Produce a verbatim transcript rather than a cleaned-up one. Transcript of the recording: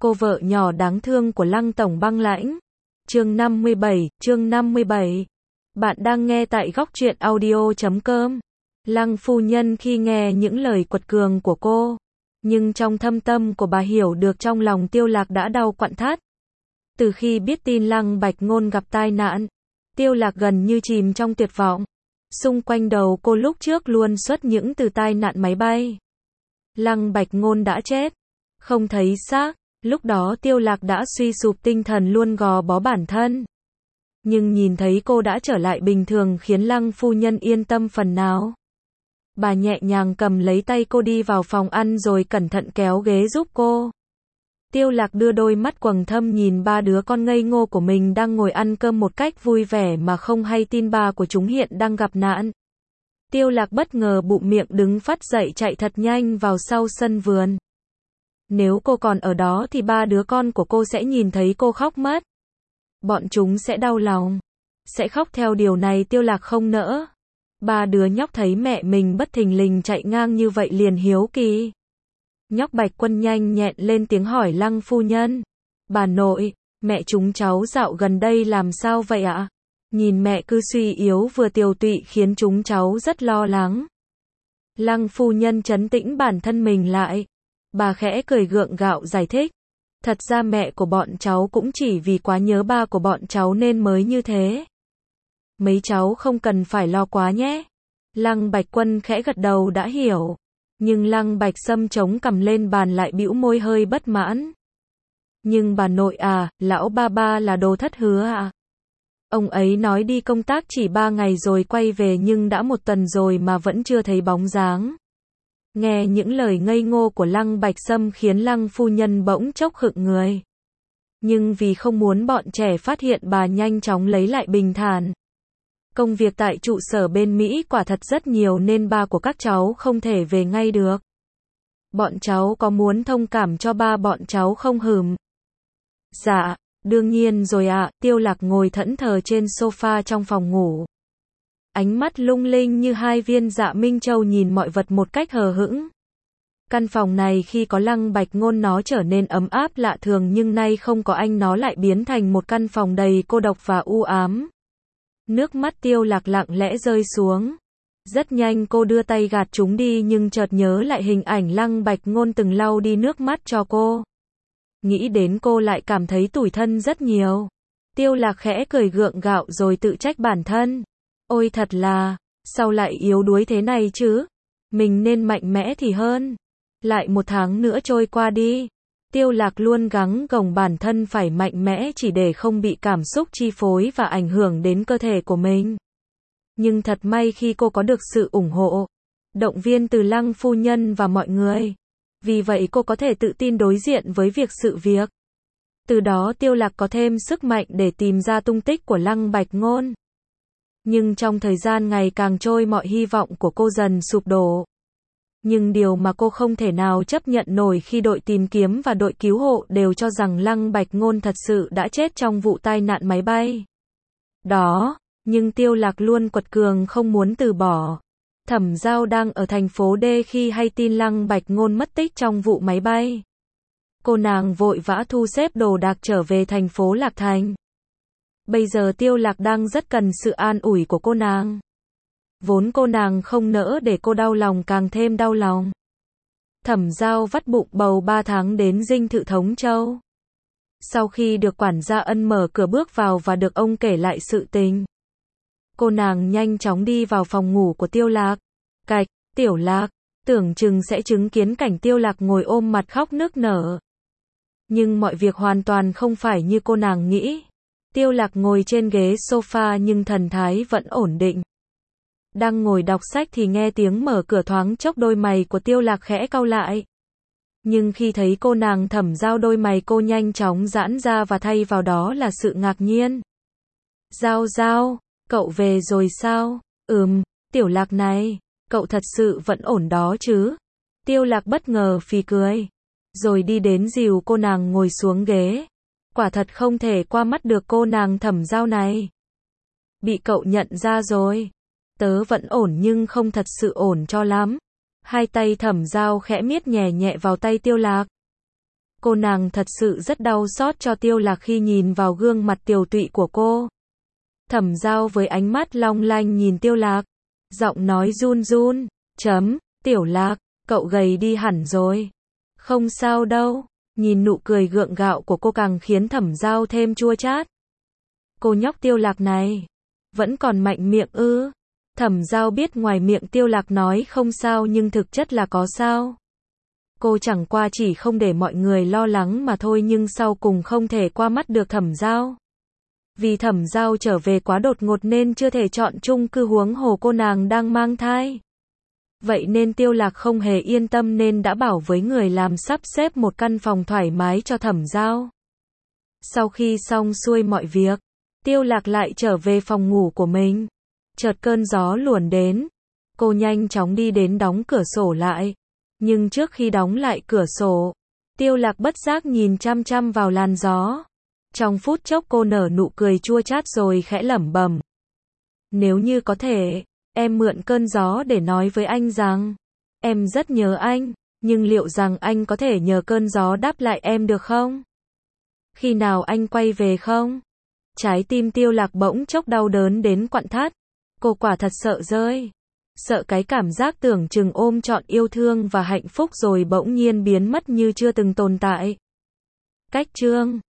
Cô vợ nhỏ đáng thương của Lăng Tổng Băng Lãnh. Chương năm mươi bảy, chương năm mươi bảy. Bạn đang nghe tại góc truyện audio chấm com. Lăng phu nhân khi nghe những lời quật cường của cô, nhưng trong thâm tâm của bà hiểu được trong lòng Tiêu Lạc đã đau quặn thắt. Từ khi biết tin Lăng Bạch Ngôn gặp tai nạn, Tiêu Lạc gần như chìm trong tuyệt vọng. Xung quanh đầu cô lúc trước luôn xuất những từ tai nạn máy bay. Lăng Bạch Ngôn đã chết, không thấy xác. Lúc đó Tiêu Lạc đã suy sụp tinh thần luôn gò bó bản thân. Nhưng nhìn thấy cô đã trở lại bình thường khiến Lăng phu nhân yên tâm phần nào. Bà nhẹ nhàng cầm lấy tay cô đi vào phòng ăn rồi cẩn thận kéo ghế giúp cô. Tiêu Lạc đưa đôi mắt quầng thâm nhìn ba đứa con ngây ngô của mình đang ngồi ăn cơm một cách vui vẻ mà không hay tin ba của chúng hiện đang gặp nạn. Tiêu Lạc bất ngờ bụm miệng đứng phắt dậy chạy thật nhanh vào sau sân vườn. Nếu cô còn ở đó thì ba đứa con của cô sẽ nhìn thấy cô khóc mất. Bọn chúng sẽ đau lòng, sẽ khóc theo, điều này Tiêu Lạc không nỡ. Ba đứa nhóc thấy mẹ mình bất thình lình chạy ngang như vậy liền hiếu kỳ. Nhóc Bạch Quân nhanh nhẹn lên tiếng hỏi Lăng phu nhân. Bà nội, mẹ chúng cháu dạo gần đây làm sao vậy ạ? Nhìn mẹ cứ suy yếu vừa tiều tụy khiến chúng cháu rất lo lắng. Lăng phu nhân trấn tĩnh bản thân mình lại. Bà khẽ cười gượng gạo giải thích. Thật ra mẹ của bọn cháu cũng chỉ vì quá nhớ ba của bọn cháu nên mới như thế. Mấy cháu không cần phải lo quá nhé. Lăng Bạch Quân khẽ gật đầu đã hiểu. Nhưng Lăng Bạch Sâm chống cằm lên bàn lại bĩu môi hơi bất mãn. Nhưng bà nội à, lão ba ba là đồ thất hứa à? Ông ấy nói đi công tác chỉ ba ngày rồi quay về nhưng đã một tuần rồi mà vẫn chưa thấy bóng dáng. Nghe những lời ngây ngô của Lăng Bạch Sâm khiến Lăng phu nhân bỗng chốc khựng người. Nhưng vì không muốn bọn trẻ phát hiện bà nhanh chóng lấy lại bình thản. Công việc tại trụ sở bên Mỹ quả thật rất nhiều nên ba của các cháu không thể về ngay được. Bọn cháu có muốn thông cảm cho ba bọn cháu không hừm? Dạ, đương nhiên rồi ạ. À. Tiêu Lạc ngồi thẫn thờ trên sofa trong phòng ngủ. Ánh mắt lung linh như hai viên dạ minh châu nhìn mọi vật một cách hờ hững. Căn phòng này khi có Lăng Bạch Ngôn nó trở nên ấm áp lạ thường nhưng nay không có anh nó lại biến thành một căn phòng đầy cô độc và u ám. Nước mắt Tiêu Lạc lặng lẽ rơi xuống. Rất nhanh cô đưa tay gạt chúng đi nhưng chợt nhớ lại hình ảnh Lăng Bạch Ngôn từng lau đi nước mắt cho cô. Nghĩ đến cô lại cảm thấy tủi thân rất nhiều. Tiêu Lạc khẽ cười gượng gạo rồi tự trách bản thân. Ôi thật là, sao lại yếu đuối thế này chứ? Mình nên mạnh mẽ thì hơn. Lại một tháng nữa trôi qua đi. Tiêu Lạc luôn gắng gồng bản thân phải mạnh mẽ chỉ để không bị cảm xúc chi phối và ảnh hưởng đến cơ thể của mình. Nhưng thật may khi cô có được sự ủng hộ, động viên từ Lăng phu nhân và mọi người. Vì vậy cô có thể tự tin đối diện với việc sự việc. Từ đó Tiêu Lạc có thêm sức mạnh để tìm ra tung tích của Lăng Bạch Ngôn. Nhưng trong thời gian ngày càng trôi mọi hy vọng của cô dần sụp đổ. Nhưng điều mà cô không thể nào chấp nhận nổi khi đội tìm kiếm và đội cứu hộ đều cho rằng Lăng Bạch Ngôn thật sự đã chết trong vụ tai nạn máy bay. Đó, nhưng Tiêu Lạc luôn quật cường không muốn từ bỏ. Thẩm Giao đang ở thành phố D khi hay tin Lăng Bạch Ngôn mất tích trong vụ máy bay. Cô nàng vội vã thu xếp đồ đạc trở về thành phố Lạc Thành. Bây giờ Tiêu Lạc đang rất cần sự an ủi của cô nàng. Vốn cô nàng không nỡ để cô đau lòng càng thêm đau lòng. Thẩm Giao vắt bụng bầu ba tháng đến dinh thự Thống Châu. Sau khi được quản gia Ân mở cửa bước vào và được ông kể lại sự tình. Cô nàng nhanh chóng đi vào phòng ngủ của Tiêu Lạc. Cạch, Tiểu Lạc, tưởng chừng sẽ chứng kiến cảnh Tiêu Lạc ngồi ôm mặt khóc nức nở. Nhưng mọi việc hoàn toàn không phải như cô nàng nghĩ. Tiêu Lạc ngồi trên ghế sofa nhưng thần thái vẫn ổn định. Đang ngồi đọc sách thì nghe tiếng mở cửa thoáng chốc đôi mày của Tiêu Lạc khẽ cau lại. Nhưng khi thấy cô nàng Thẩm Giao đôi mày cô nhanh chóng giãn ra và thay vào đó là sự ngạc nhiên. Giao Giao, cậu về rồi sao? Ừm, Tiểu Lạc này, cậu thật sự vẫn ổn đó chứ? Tiêu Lạc bất ngờ phì cười. Rồi đi đến dìu cô nàng ngồi xuống ghế. Quả thật không thể qua mắt được cô nàng Thẩm Giao này. Bị cậu nhận ra rồi. Tớ vẫn ổn nhưng không thật sự ổn cho lắm. Hai tay Thẩm Giao khẽ miết nhẹ nhẹ vào tay Tiêu Lạc. Cô nàng thật sự rất đau xót cho Tiêu Lạc khi nhìn vào gương mặt tiều tụy của cô. Thẩm Giao với ánh mắt long lanh nhìn Tiêu Lạc, giọng nói run run, chấm, Tiểu Lạc, cậu gầy đi hẳn rồi. Không sao đâu, nhìn nụ cười gượng gạo của cô càng khiến Thẩm Giao thêm chua chát. Cô nhóc Tiêu Lạc này, vẫn còn mạnh miệng ư? Thẩm Giao biết ngoài miệng Tiêu Lạc nói không sao nhưng thực chất là có sao. Cô chẳng qua chỉ không để mọi người lo lắng mà thôi nhưng sau cùng không thể qua mắt được Thẩm Giao. Vì Thẩm Giao trở về quá đột ngột nên chưa thể chọn chung cư huống hồ cô nàng đang mang thai. Vậy nên Tiêu Lạc không hề yên tâm nên đã bảo với người làm sắp xếp một căn phòng thoải mái cho Thẩm Giao. Sau khi xong xuôi mọi việc, Tiêu Lạc lại trở về phòng ngủ của mình. Chợt cơn gió luồn đến. Cô nhanh chóng đi đến đóng cửa sổ lại. Nhưng trước khi đóng lại cửa sổ, Tiêu Lạc bất giác nhìn chăm chăm vào làn gió. Trong phút chốc cô nở nụ cười chua chát rồi khẽ lẩm bẩm. Nếu như có thể, em mượn cơn gió để nói với anh rằng, em rất nhớ anh, nhưng liệu rằng anh có thể nhờ cơn gió đáp lại em được không? Khi nào anh quay về không? Trái tim Tiêu Lạc bỗng chốc đau đớn đến quặn thắt. Cô quả thật sợ rơi. Sợ cái cảm giác tưởng chừng ôm trọn yêu thương và hạnh phúc rồi bỗng nhiên biến mất như chưa từng tồn tại. Cách chương